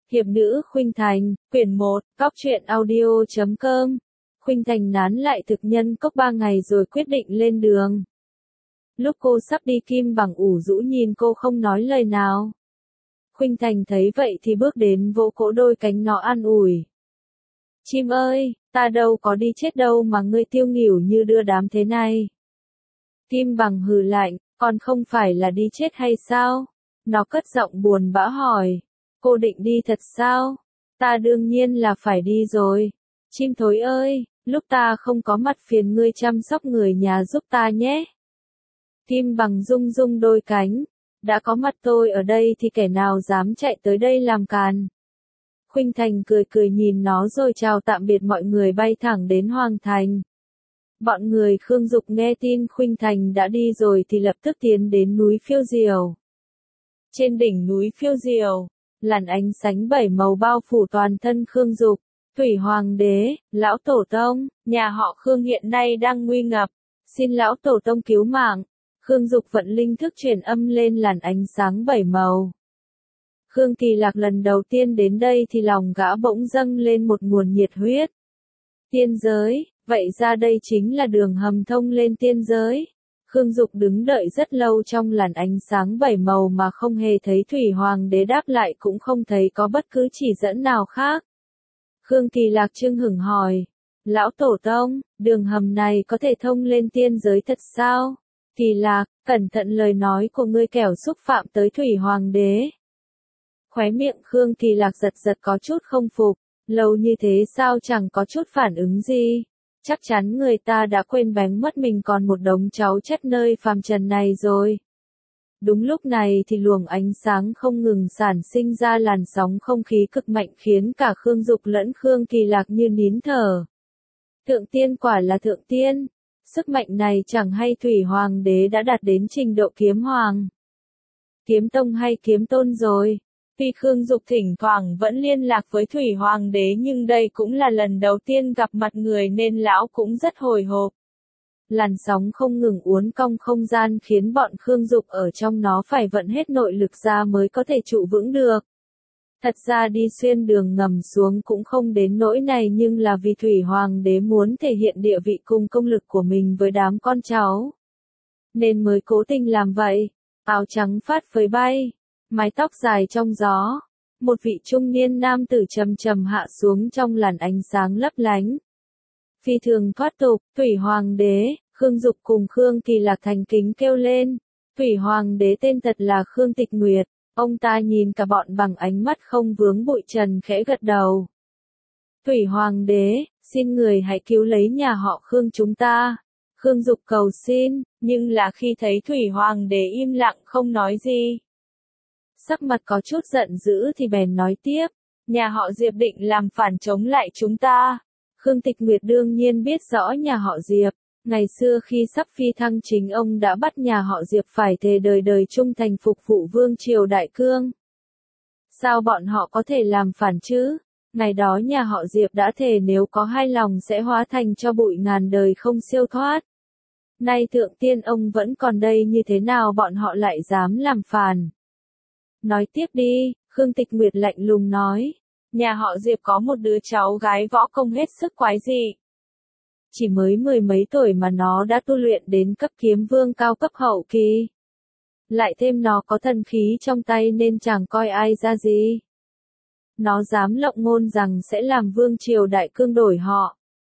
Hiệp nữ Khuynh Thành, quyển 1, góc truyện audio.com. Khuynh Thành nán lại thực nhân cốc 3 ngày rồi quyết định lên đường. Lúc cô sắp đi Kim Bằng ủ rũ nhìn cô không nói lời nào. Khuynh Thành thấy vậy thì bước đến vỗ cỗ đôi cánh nó an ủi. Chim ơi, ta đâu có đi chết đâu mà ngươi tiêu nghỉu như đưa đám thế này. Kim Bằng hừ lạnh, còn không phải là đi chết hay sao? Nó cất giọng buồn bã hỏi. Cô định đi thật sao? Ta đương nhiên là phải đi rồi. Chim thối ơi, lúc ta không có mặt phiền ngươi chăm sóc người nhà giúp ta nhé. Kim Bằng rung rung đôi cánh. Đã có mặt tôi ở đây thì kẻ nào dám chạy tới đây làm càn. Khuynh Thành cười cười nhìn nó rồi chào tạm biệt mọi người bay thẳng đến Hoàng Thành. Bọn người Khương Dục nghe tin Khuynh Thành đã đi rồi thì lập tức tiến đến núi Phiêu Diều. Trên đỉnh núi Phiêu Diều, làn ánh sáng 7 màu bao phủ toàn thân Khương Dục. Thủy Hoàng đế, lão tổ tông, nhà họ Khương hiện nay đang nguy ngập, xin lão tổ tông cứu mạng. Khương Dục vận linh thức truyền âm lên làn ánh sáng 7 màu. Khương Kỳ Lạc lần đầu tiên đến đây thì lòng gã bỗng dâng lên một nguồn nhiệt huyết. Tiên giới, vậy ra đây chính là đường hầm thông lên tiên giới. Khương Dục đứng đợi rất lâu trong làn ánh sáng 7 màu mà không hề thấy Thủy Hoàng đế đáp lại, cũng không thấy có bất cứ chỉ dẫn nào khác. Khương Kỳ Lạc chưng hửng hỏi, lão tổ tông, đường hầm này có thể thông lên tiên giới thật sao? Kỳ Lạc, cẩn thận lời nói của ngươi kẻo xúc phạm tới Thủy Hoàng đế. Khóe miệng Khương Kỳ Lạc giật giật có chút không phục, lâu như thế sao chẳng có chút phản ứng gì. Chắc chắn người ta đã quên bén mất mình còn một đống cháu chất nơi phàm trần này rồi. Đúng lúc này thì luồng ánh sáng không ngừng sản sinh ra làn sóng không khí cực mạnh khiến cả Khương Dục lẫn Khương Kỳ Lạc như nín thở. Thượng tiên quả là thượng tiên. Sức mạnh này chẳng hay Thủy Hoàng đế đã đạt đến trình độ kiếm hoàng, kiếm tông hay kiếm tôn rồi. Tuy Khương Dục thỉnh thoảng vẫn liên lạc với Thủy Hoàng đế nhưng đây cũng là lần đầu tiên gặp mặt người nên lão cũng rất hồi hộp. Làn sóng không ngừng uốn cong không gian khiến bọn Khương Dục ở trong nó phải vận hết nội lực ra mới có thể trụ vững được. Thật ra đi xuyên đường ngầm xuống cũng không đến nỗi này, nhưng là vì Thủy Hoàng đế muốn thể hiện địa vị cùng công lực của mình với đám con cháu, nên mới cố tình làm vậy. Áo trắng phát phới bay, mái tóc dài trong gió, một vị trung niên nam tử trầm trầm hạ xuống trong làn ánh sáng lấp lánh. Phi thường thoát tục, Thủy Hoàng đế, Khương Dục cùng Khương Kỳ Lạc thành kính kêu lên. Thủy Hoàng đế tên thật là Khương Tịch Nguyệt. Ông ta nhìn cả bọn bằng ánh mắt không vướng bụi trần khẽ gật đầu. Thủy Hoàng đế, xin người hãy cứu lấy nhà họ Khương chúng ta. Khương Dục cầu xin, nhưng là khi thấy Thủy Hoàng đế im lặng không nói gì, sắc mặt có chút giận dữ thì bèn nói tiếp, nhà họ Diệp định làm phản chống lại chúng ta. Khương Tịch Nguyệt đương nhiên biết rõ nhà họ Diệp. Ngày xưa khi sắp phi thăng chính ông đã bắt nhà họ Diệp phải thề đời đời trung thành phục vụ vương triều Đại Cương. Sao bọn họ có thể làm phản chứ? Ngày đó nhà họ Diệp đã thề nếu có hai lòng sẽ hóa thành cho bụi ngàn đời không siêu thoát. Nay thượng tiên ông vẫn còn đây, như thế nào bọn họ lại dám làm phản? Nói tiếp đi, Khương Tịch Nguyệt lạnh lùng nói. Nhà họ Diệp có một đứa cháu gái võ công hết sức quái dị. Chỉ mới 10 mấy tuổi mà nó đã tu luyện đến cấp kiếm vương cao cấp hậu kỳ. Lại thêm nó có thần khí trong tay nên chẳng coi ai ra gì. Nó dám lộng ngôn rằng sẽ làm vương triều Đại Cương đổi họ.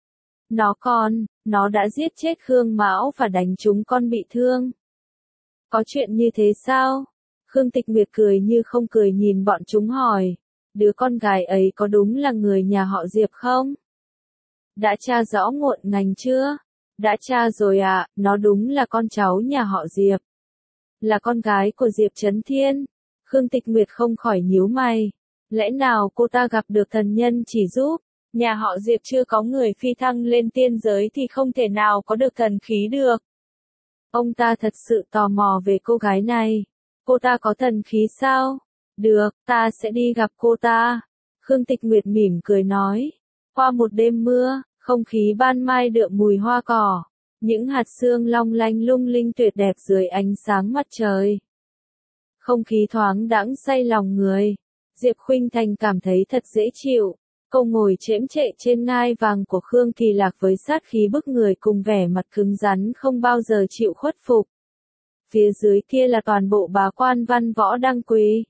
Nó đã giết chết Khương Mão và đánh chúng con bị thương. Có chuyện như thế sao? Khương Tịch Nguyệt cười như không cười nhìn bọn chúng hỏi. Đứa con gái ấy có đúng là người nhà họ Diệp không? Đã tra rõ ngọn ngành chưa? Đã tra rồi ạ, nó đúng là con cháu nhà họ Diệp. Là con gái của Diệp Chấn Thiên. Khương Tịch Nguyệt không khỏi nhíu mày. Lẽ nào cô ta gặp được thần nhân chỉ giúp? Nhà họ Diệp chưa có người phi thăng lên tiên giới thì không thể nào có được thần khí được. Ông ta thật sự tò mò về cô gái này. Cô ta có thần khí sao? Được, ta sẽ đi gặp cô ta. Khương Tịch Nguyệt mỉm cười nói. Qua một đêm mưa, không khí ban mai đượm mùi hoa cỏ, những hạt sương long lanh lung linh tuyệt đẹp dưới ánh sáng mặt trời. Không khí thoáng đãng say lòng người. Diệp Khuynh Thành cảm thấy thật dễ chịu. Cô ngồi chễm chệ trên ngai vàng của Khương Kỳ Lạc với sát khí bức người cùng vẻ mặt cứng rắn không bao giờ chịu khuất phục. Phía dưới kia là toàn bộ bá quan văn võ đăng quý.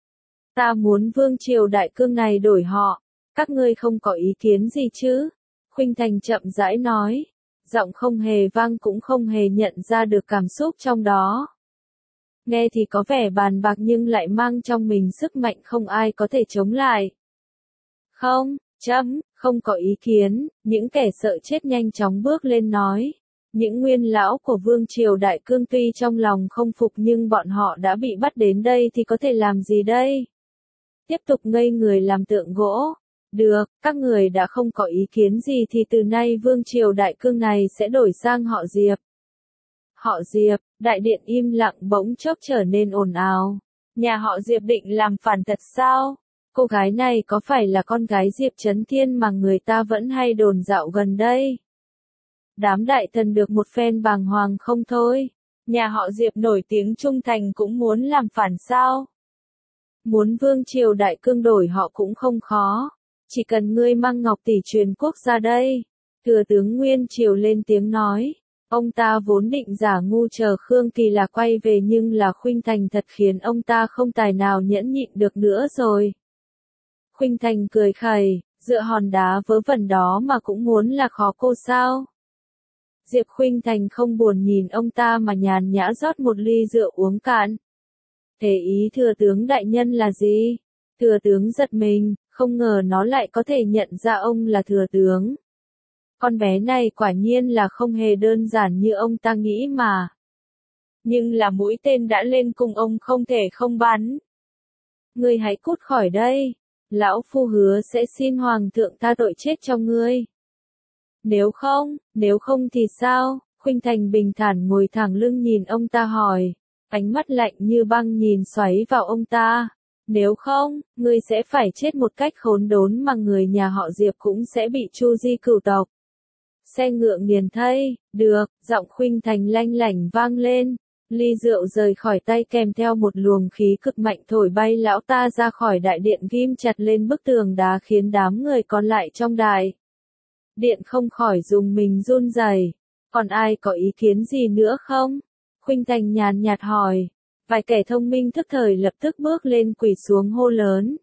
Ta muốn vương triều đại cương này đổi họ, các ngươi không có ý kiến gì chứ? Khuynh Thành chậm rãi nói, giọng không hề vang cũng không hề nhận ra được cảm xúc trong đó. Nghe thì có vẻ bàn bạc nhưng lại mang trong mình sức mạnh không ai có thể chống lại. Không, không có ý kiến, những kẻ sợ chết nhanh chóng bước lên nói. Những nguyên lão của vương triều đại cương tuy trong lòng không phục nhưng bọn họ đã bị bắt đến đây thì có thể làm gì đây? Tiếp tục ngây người làm tượng gỗ. Được, các người đã không có ý kiến gì thì từ nay vương triều đại cương này sẽ đổi sang họ Diệp. Họ Diệp, đại điện im lặng bỗng chốc trở nên ồn ào. Nhà họ Diệp định làm phản thật sao? Cô gái này có phải là con gái Diệp Chấn Thiên mà người ta vẫn hay đồn dạo gần đây? Đám đại thần được một phen bàng hoàng không thôi. Nhà họ Diệp nổi tiếng trung thành cũng muốn làm phản sao? Muốn vương triều đại cương đổi họ cũng không khó. Chỉ cần ngươi mang ngọc tỷ truyền quốc ra đây. Thừa tướng Nguyên Triều lên tiếng nói. Ông ta vốn định giả ngu chờ Khương Kỳ Lạc quay về nhưng là Khuynh Thành thật khiến ông ta không tài nào nhẫn nhịn được nữa rồi. Khuynh Thành cười khẩy, dựa hòn đá vớ vẩn đó mà cũng muốn là khó cô sao? Diệp Khuynh Thành không buồn nhìn ông ta mà nhàn nhã rót một ly rượu uống cạn. Thế ý thừa tướng đại nhân là gì? Thừa tướng giật mình, không ngờ nó lại có thể nhận ra ông là thừa tướng. Con bé này quả nhiên là không hề đơn giản như ông ta nghĩ mà. Nhưng là mũi tên đã lên cùng ông không thể không bắn. Ngươi hãy cút khỏi đây. Lão phu hứa sẽ xin hoàng thượng tha tội chết cho ngươi. Nếu không thì sao? Khuynh Thành bình thản ngồi thẳng lưng nhìn ông ta hỏi. Ánh mắt lạnh như băng nhìn xoáy vào ông ta. Nếu không, ngươi sẽ phải chết một cách khốn đốn mà người nhà họ Diệp cũng sẽ bị tru di cửu tộc. Xe ngựa nghiền thây, được, giọng Khuynh Thành lanh lảnh vang lên. Ly rượu rời khỏi tay kèm theo một luồng khí cực mạnh thổi bay lão ta ra khỏi đại điện ghim chặt lên bức tường đá khiến đám người còn lại trong đại điện không khỏi dùng mình run rẩy. Còn ai có ý kiến gì nữa không? Khuynh Thành nhàn nhạt hỏi. Vài kẻ thông minh thức thời lập tức bước lên quỳ xuống hô lớn.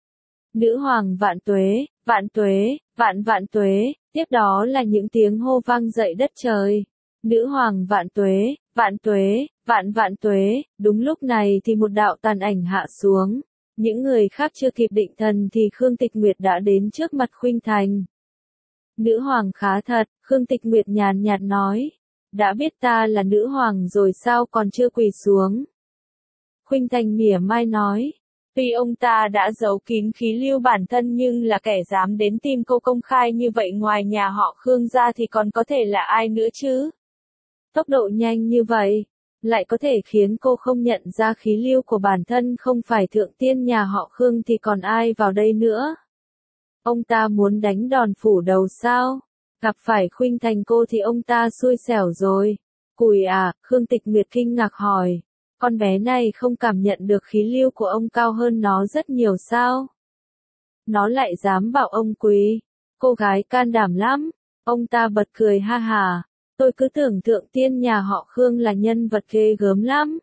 Nữ hoàng vạn tuế, vạn tuế, vạn tuế, tiếp đó là những tiếng hô vang dậy đất trời. Nữ hoàng vạn tuế, vạn tuế, vạn tuế, đúng lúc này thì một đạo tàn ảnh hạ xuống. Những người khác chưa kịp định thần thì Khương Tịch Nguyệt đã đến trước mặt Khuynh Thành. Nữ hoàng khá thật, Khương Tịch Nguyệt nhàn nhạt nói. Đã biết ta là nữ hoàng rồi sao còn chưa quỳ xuống? Khuynh Thành mỉa mai nói. Tuy ông ta đã giấu kín khí lưu bản thân nhưng là kẻ dám đến tìm cô công khai như vậy ngoài nhà họ Khương ra thì còn có thể là ai nữa chứ? Tốc độ nhanh như vậy, lại có thể khiến cô không nhận ra khí lưu của bản thân không phải thượng tiên nhà họ Khương thì còn ai vào đây nữa? Ông ta muốn đánh đòn phủ đầu sao? Gặp phải Khuynh Thành cô thì ông ta xui xẻo rồi. Cùi à, Khương Tịch Nguyệt kinh ngạc hỏi. Con bé này không cảm nhận được khí lưu của ông cao hơn nó rất nhiều sao? Nó lại dám bảo ông quý. Cô gái can đảm lắm. Ông ta bật cười ha hà. Tôi cứ tưởng thượng tiên nhà họ Khương là nhân vật ghê gớm lắm.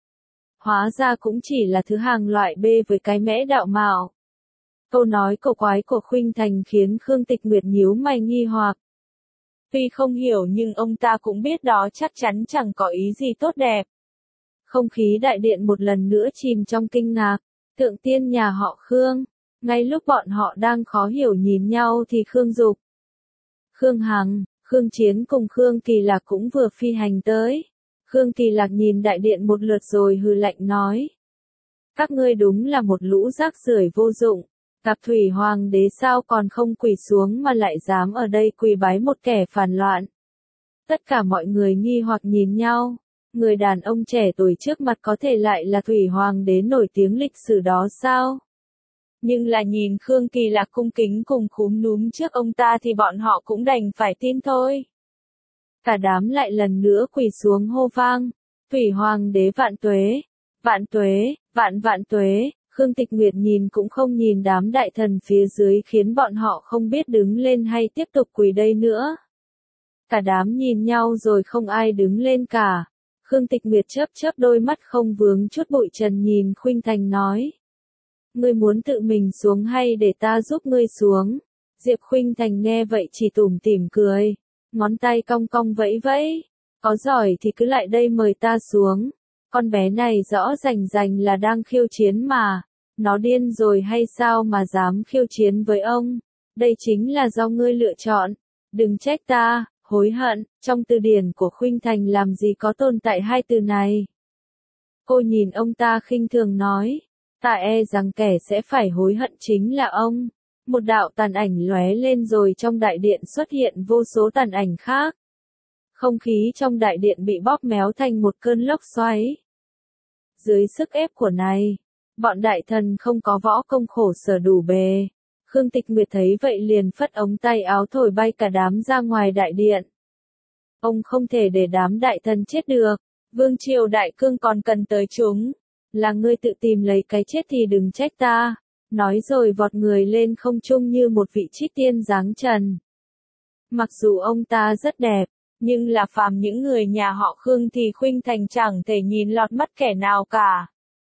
Hóa ra cũng chỉ là thứ hàng loại B với cái mẽ đạo mạo. Câu nói cổ quái của Khuynh Thành khiến Khương Tịch Nguyệt nhíu mày nghi hoặc. Tuy không hiểu nhưng ông ta cũng biết đó chắc chắn chẳng có ý gì tốt đẹp. Không khí đại điện một lần nữa chìm trong kinh ngạc. Thượng tiên nhà họ Khương. Ngay lúc bọn họ đang khó hiểu nhìn nhau thì Khương Dục, Khương Hằng, Khương Chiến cùng Khương Kỳ Lạc cũng vừa phi hành tới. Khương Kỳ Lạc nhìn đại điện một lượt rồi hừ lạnh nói. Các ngươi đúng là một lũ rác rưởi vô dụng. Gặp Thủy Hoàng đế sao còn không quỳ xuống mà lại dám ở đây quỳ bái một kẻ phản loạn. Tất cả mọi người nghi hoặc nhìn nhau. Người đàn ông trẻ tuổi trước mặt có thể lại là Thủy Hoàng đế nổi tiếng lịch sử đó sao? Nhưng là nhìn Khương Kỳ Lạc cung kính cùng cúm núm trước ông ta thì bọn họ cũng đành phải tin thôi. Cả đám lại lần nữa quỳ xuống hô vang. Thủy Hoàng đế vạn tuế, vạn tuế, vạn tuế. Khương Tịch Nguyệt nhìn cũng không nhìn đám đại thần phía dưới khiến bọn họ không biết đứng lên hay tiếp tục quỳ đây nữa. Cả đám nhìn nhau rồi không ai đứng lên cả. Khương Tịch Nguyệt chớp chớp đôi mắt không vướng chút bụi trần nhìn Khuynh Thành nói. Ngươi muốn tự mình xuống hay để ta giúp ngươi xuống? Diệp Khuynh Thành nghe vậy chỉ tủm tỉm cười. Ngón tay cong cong vẫy vẫy. Có giỏi thì cứ lại đây mời ta xuống. Con bé này rõ rành rành là đang khiêu chiến mà. Nó điên rồi hay sao mà dám khiêu chiến với ông? Đây chính là do ngươi lựa chọn. Đừng trách ta, hối hận. Trong từ điển của Khuynh Thành làm gì có tồn tại hai từ này. Cô nhìn ông ta khinh thường nói. Ta e rằng kẻ sẽ phải hối hận chính là ông. Một đạo tàn ảnh lóe lên rồi trong đại điện xuất hiện vô số tàn ảnh khác. Không khí trong đại điện bị bóp méo thành một cơn lốc xoáy. Dưới sức ép của này, bọn đại thần không có võ công khổ sở đủ bề. Khương Tịch Nguyệt thấy vậy liền phất ống tay áo thổi bay cả đám ra ngoài đại điện. Ông không thể để đám đại thần chết được. Vương triều đại cương còn cần tới chúng. Là ngươi tự tìm lấy cái chết thì đừng trách ta. Nói rồi vọt người lên không trung như một vị trích tiên dáng trần. Mặc dù ông ta rất đẹp, nhưng là phàm những người nhà họ Khương thì Khuynh Thành chẳng thể nhìn lọt mắt kẻ nào cả.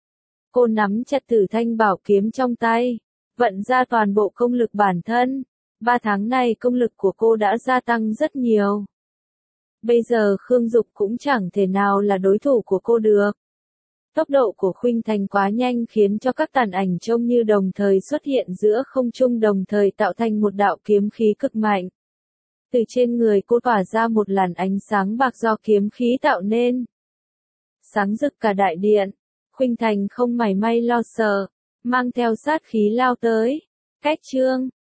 Cô nắm chặt Tử Thanh bảo kiếm trong tay, vận ra toàn bộ công lực bản thân. 3 tháng này công lực của cô đã gia tăng rất nhiều. Bây giờ Khương Dục cũng chẳng thể nào là đối thủ của cô được. Tốc độ của Khuynh Thành quá nhanh khiến cho các tàn ảnh trông như đồng thời xuất hiện giữa không trung đồng thời tạo thành một đạo kiếm khí cực mạnh. Từ trên người cô tỏa ra một làn ánh sáng bạc do kiếm khí tạo nên. Sáng rực cả đại điện, Khuynh Thành không mảy may lo sợ, mang theo sát khí lao tới. Cách chương